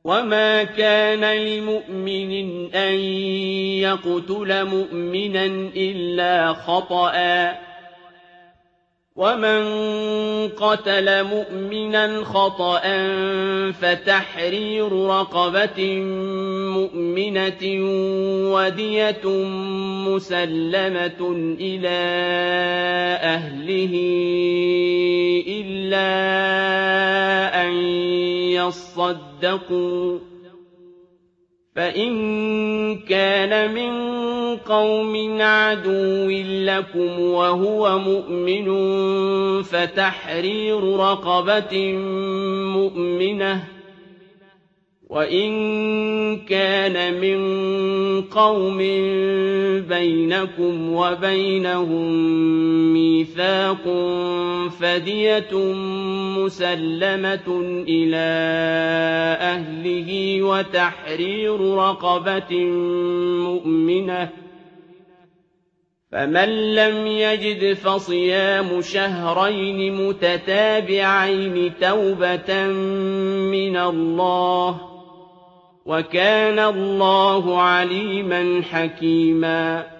وَمَا كَانَ لِمُؤْمِنٍ أَن يَقْتُلَ مُؤْمِنًا إِلَّا خَطَأً ۚ وَمَن قَتَلَ مُؤْمِنًا خَطَأً فَتَحْرِيرُ رَقَبَةٍ مُّؤْمِنَةٍ وَدِيَةٌ مُّسَلَّمَةٌ إِلَىٰ أَهْلِهِ إِلَّا أَن يَصَّدَّقُوا ۚ فَإِن كَانَ مِن قَوْمٍ عَدُوٍّ لَّكُمْ وَهُوَ مُؤْمِنٌ فَتَحْرِيرُ رَقَبَةٍ مُّؤْمِنَةٍ ۖ وَإِن كَانَ مِن قَوْمٍ بَيْنَكُمْ وَبَيْنَهُم مِّيثَاقٌ فَدِيَةٌ مُّسَلَّمَةٌ إِلَىٰ أَهْلِهِ وَتَحْرِيرُ رَقَبَةٍ مُّؤْمِنَةٍ ۖ فَمَن لَّمْ يَجِدْ فَصِيَامُ شَهْرَيْنِ مُتَتَابِعَيْنِ تَوْبَةً مِّنَ اللَّهِ ۗ وَكَانَ اللَّهُ عَلِيمًا حَكِيمًا.